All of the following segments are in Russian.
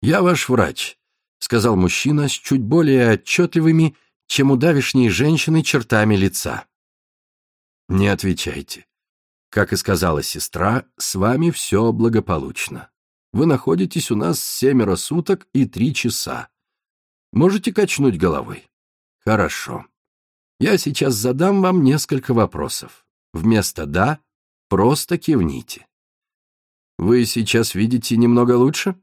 «Я ваш врач», — сказал мужчина с чуть более отчетливыми, чем у давешней женщины, чертами лица. «Не отвечайте. Как и сказала сестра, с вами все благополучно. Вы находитесь у нас 7 суток и 3 часа. Можете качнуть головой? Хорошо. Я сейчас задам вам несколько вопросов. Вместо «да» просто кивните. Вы сейчас видите немного лучше?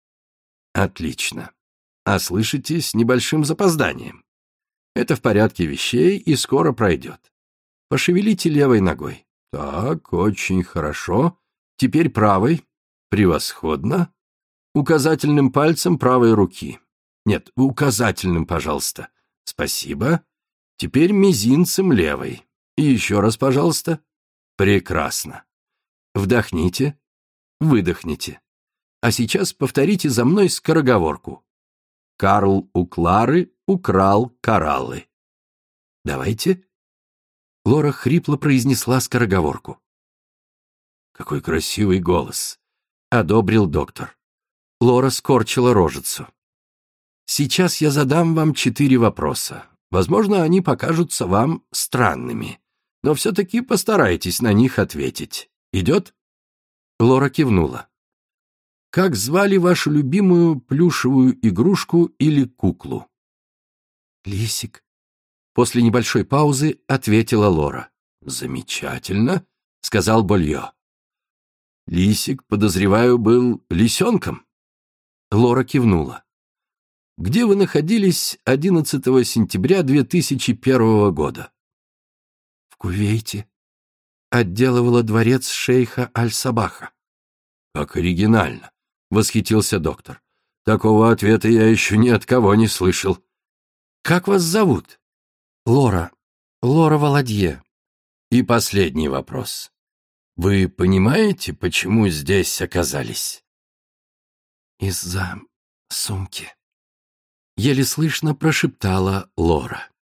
Отлично. А слышите с небольшим запозданием. Это в порядке вещей и скоро пройдет. Пошевелите левой ногой. Так, очень хорошо. Теперь правой. Превосходно. Указательным пальцем правой руки. Нет, указательным, пожалуйста. Спасибо. Теперь мизинцем левой. И еще раз, пожалуйста. Прекрасно. Вдохните. Выдохните. А сейчас повторите за мной скороговорку. Карл у Клары украл кораллы. Давайте. Лора хрипло произнесла скороговорку. «Какой красивый голос!» — одобрил доктор. Лора скорчила рожицу. «Сейчас я задам вам 4 вопроса. Возможно, они покажутся вам странными, но все-таки постарайтесь на них ответить. Идет?» Лора кивнула. «Как звали вашу любимую плюшевую игрушку или куклу?» «Лисик», — после небольшой паузы ответила Лора. «Замечательно», — сказал Болье. «Лисик, подозреваю, был лисенком?» Лора кивнула. «Где вы находились 11 сентября 2001 года?» «В Кувейте. Отделывала дворец шейха Аль-Сабаха». «Как оригинально», — восхитился доктор. «Такого ответа я еще ни от кого не слышал. Как вас зовут?» «Лора. Лора Володье». «И последний вопрос. Вы понимаете, почему здесь оказались?» «Из-за сумки», — еле слышно прошептала Лора.